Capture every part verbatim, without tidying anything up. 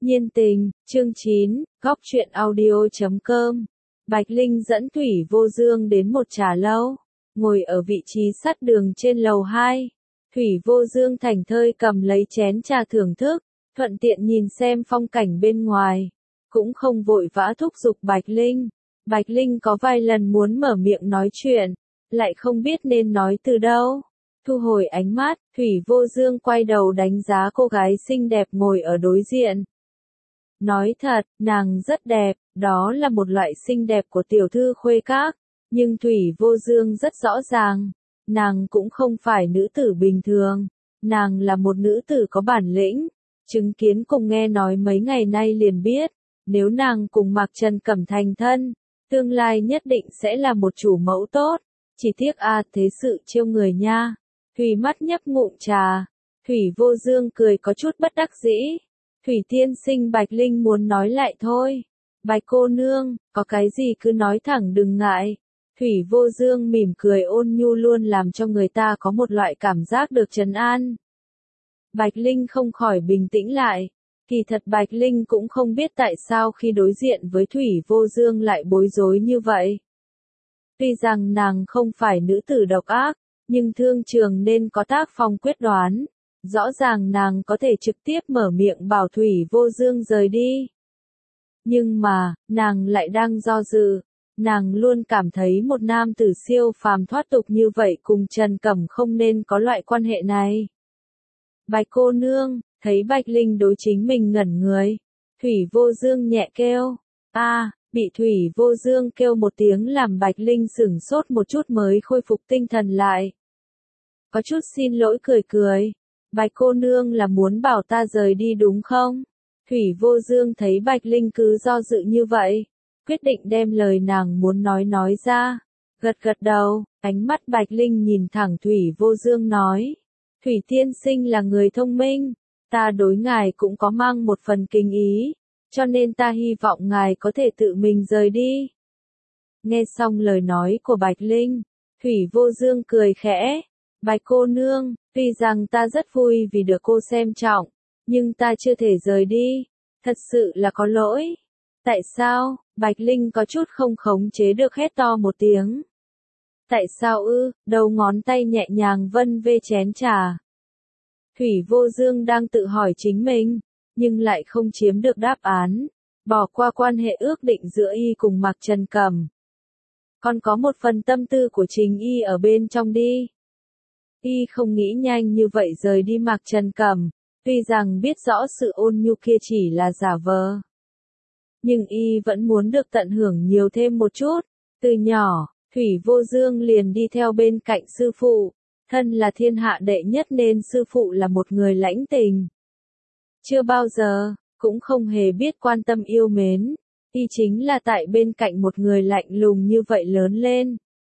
Nhiên tình, chương chín, góc truyện audio chấm com. Bạch Linh dẫn Thủy Vô Dương đến một trà lâu, ngồi ở vị trí sát đường trên lầu hai. Thủy Vô Dương thảnh thơi cầm lấy chén trà thưởng thức, thuận tiện nhìn xem phong cảnh bên ngoài, cũng không vội vã thúc giục Bạch Linh. Bạch Linh có vài lần muốn mở miệng nói chuyện, lại không biết nên nói từ đâu. Thu hồi ánh mắt, Thủy Vô Dương quay đầu đánh giá cô gái xinh đẹp ngồi ở đối diện. Nói thật, nàng rất đẹp, đó là một loại xinh đẹp của tiểu thư khuê các, nhưng Thủy Vô Dương rất rõ ràng, nàng cũng không phải nữ tử bình thường, nàng là một nữ tử có bản lĩnh, chứng kiến cùng nghe nói mấy ngày nay liền biết, nếu nàng cùng Mạc Trần Cẩm thành thân, tương lai nhất định sẽ là một chủ mẫu tốt, chỉ tiếc a à, thế sự trêu người nha. Thủy mắt nhấp ngụm trà, Thủy Vô Dương cười có chút bất đắc dĩ. Thủy tiên sinh Bạch Linh muốn nói lại thôi. Bạch cô nương, có cái gì cứ nói thẳng đừng ngại. Thủy Vô Dương mỉm cười ôn nhu luôn làm cho người ta có một loại cảm giác được trấn an. Bạch Linh không khỏi bình tĩnh lại. Kỳ thật Bạch Linh cũng không biết tại sao khi đối diện với Thủy Vô Dương lại bối rối như vậy. Tuy rằng nàng không phải nữ tử độc ác, nhưng thương trường nên có tác phong quyết đoán. Rõ ràng nàng có thể trực tiếp mở miệng bảo Thủy Vô Dương rời đi. Nhưng mà, nàng lại đang do dự. Nàng luôn cảm thấy một nam tử siêu phàm thoát tục như vậy cùng Trần Cẩm không nên có loại quan hệ này. Bạch cô nương, thấy Bạch Linh đối chính mình ngẩn người. Thủy Vô Dương nhẹ kêu. A, à, bị Thủy Vô Dương kêu một tiếng làm Bạch Linh sửng sốt một chút mới khôi phục tinh thần lại. Có chút xin lỗi cười cười. Bạch cô nương là muốn bảo ta rời đi đúng không? Thủy Vô Dương thấy Bạch Linh cứ do dự như vậy, quyết định đem lời nàng muốn nói nói ra. Gật gật đầu, ánh mắt Bạch Linh nhìn thẳng Thủy Vô Dương nói. Thủy tiên sinh là người thông minh, ta đối ngài cũng có mang một phần kính ý, cho nên ta hy vọng ngài có thể tự mình rời đi. Nghe xong lời nói của Bạch Linh, Thủy Vô Dương cười khẽ. Bạch cô nương, tuy rằng ta rất vui vì được cô xem trọng, nhưng ta chưa thể rời đi, thật sự là có lỗi. Tại sao? Bạch Linh có chút không khống chế được hét to một tiếng. Tại sao ư? Đầu ngón tay nhẹ nhàng vân vê chén trà. Thủy Vô Dương đang tự hỏi chính mình, nhưng lại không chiếm được đáp án, bỏ qua quan hệ ước định giữa y cùng Mạc Trần Cẩm. Còn có một phần tâm tư của chính y ở bên trong đi. Y không nghĩ nhanh như vậy rời đi Mạc Trần Cẩm, tuy rằng biết rõ sự ôn nhu kia chỉ là giả vờ. Nhưng Y vẫn muốn được tận hưởng nhiều thêm một chút. Từ nhỏ, Thủy Vô Dương liền đi theo bên cạnh sư phụ, thân là thiên hạ đệ nhất nên sư phụ là một người lãnh tình. Chưa bao giờ, cũng không hề biết quan tâm yêu mến, Y chính là tại bên cạnh một người lạnh lùng như vậy lớn lên.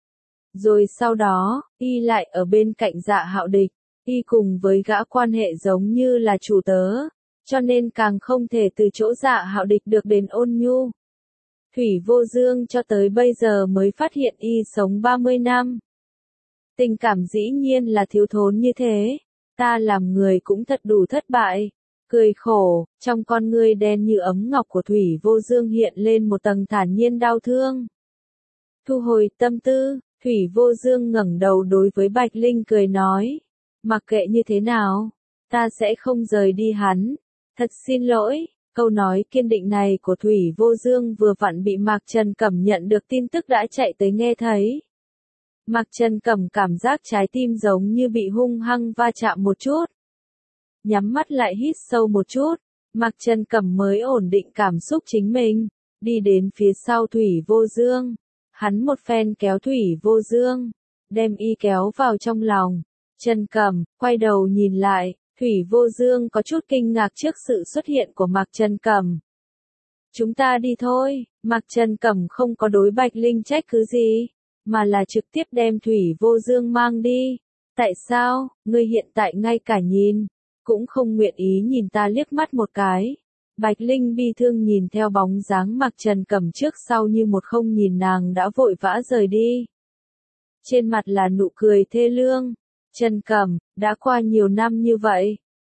Rồi sau đó, Y lại ở bên cạnh Dạ Hạo Địch, Y cùng với gã quan hệ giống như là chủ tớ, cho nên càng không thể từ chỗ Dạ Hạo Địch được đến ôn nhu. Thủy Vô Dương cho tới bây giờ mới phát hiện Y sống ba mươi năm. Tình cảm dĩ nhiên là thiếu thốn như thế, ta làm người cũng thật đủ thất bại. Cười khổ, trong con ngươi đen như ấm ngọc của Thủy Vô Dương hiện lên một tầng thản nhiên đau thương. Thu hồi tâm tư, Thủy Vô Dương ngẩng đầu đối với Bạch Linh cười nói, mặc kệ như thế nào, ta sẽ không rời đi hắn, thật xin lỗi. Câu nói kiên định này của Thủy Vô Dương vừa vặn bị Mạc Trần Cẩm nhận được tin tức đã chạy tới nghe thấy. Mạc Trần Cẩm cảm giác trái tim giống như bị hung hăng va chạm một chút. Nhắm mắt lại hít sâu một chút, Mạc Trần Cẩm mới ổn định cảm xúc chính mình, đi đến phía sau Thủy Vô Dương. Hắn một phen kéo Thủy Vô Dương, đem Y kéo vào trong lòng. Trần Cẩm, quay đầu nhìn lại, Thủy Vô Dương có chút kinh ngạc trước sự xuất hiện của Mạc Trần Cẩm. Chúng ta đi thôi, Mạc Trần Cẩm không có đối Bạch Linh trách cứ gì, mà là trực tiếp đem Thủy Vô Dương mang đi. Tại sao, ngươi hiện tại ngay cả nhìn, cũng không nguyện ý nhìn ta liếc mắt một cái. Bạch Linh bi thương nhìn theo bóng dáng Mạc Trần Cẩm trước sau như một không nhìn nàng đã vội vã rời đi. Trên mặt là nụ cười thê lương. Trần Cẩm, đã qua nhiều năm như vậy,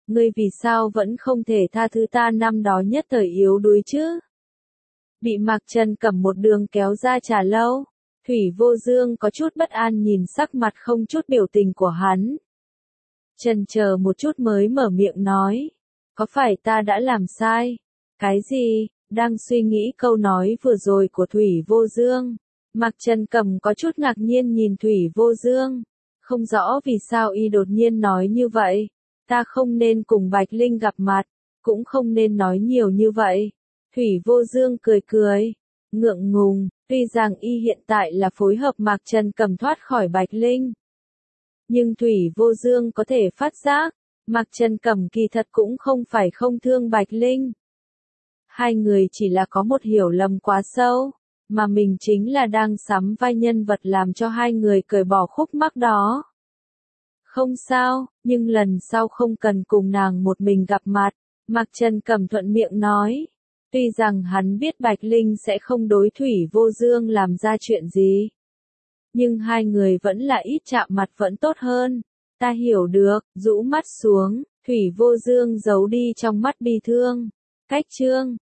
ngươi vì sao vẫn không thể tha thứ ta năm đó nhất thời yếu đuối chứ? Bị Mạc Trần Cẩm một đường kéo ra trà lâu, Thủy Vô Dương có chút bất an nhìn sắc mặt không chút biểu tình của hắn. Chần chờ một chút mới mở miệng nói, có phải ta đã làm sai? Cái gì? Đang suy nghĩ câu nói vừa rồi của Thủy Vô Dương. Mạc Trần Cẩm có chút ngạc nhiên nhìn Thủy Vô Dương. Không rõ vì sao y đột nhiên nói như vậy. Ta không nên cùng Bạch Linh gặp mặt, cũng không nên nói nhiều như vậy. Thủy Vô Dương cười cười, ngượng ngùng, tuy rằng y hiện tại là phối hợp Mạc Trần Cẩm thoát khỏi Bạch Linh. Nhưng Thủy Vô Dương có thể phát giác, Mạc Trần Cẩm kỳ thật cũng không phải không thương Bạch Linh. Hai người chỉ là có một hiểu lầm quá sâu, mà mình chính là đang sắm vai nhân vật làm cho hai người cởi bỏ khúc mắc đó. Không sao, nhưng lần sau không cần cùng nàng một mình gặp mặt, Mạc Trần Cẩm thuận miệng nói. Tuy rằng hắn biết Bạch Linh sẽ không đối Thủy Vô Dương làm ra chuyện gì. Nhưng hai người vẫn là ít chạm mặt vẫn tốt hơn. Ta hiểu được, rũ mắt xuống, Thủy Vô Dương giấu đi trong mắt bi thương. Cách chương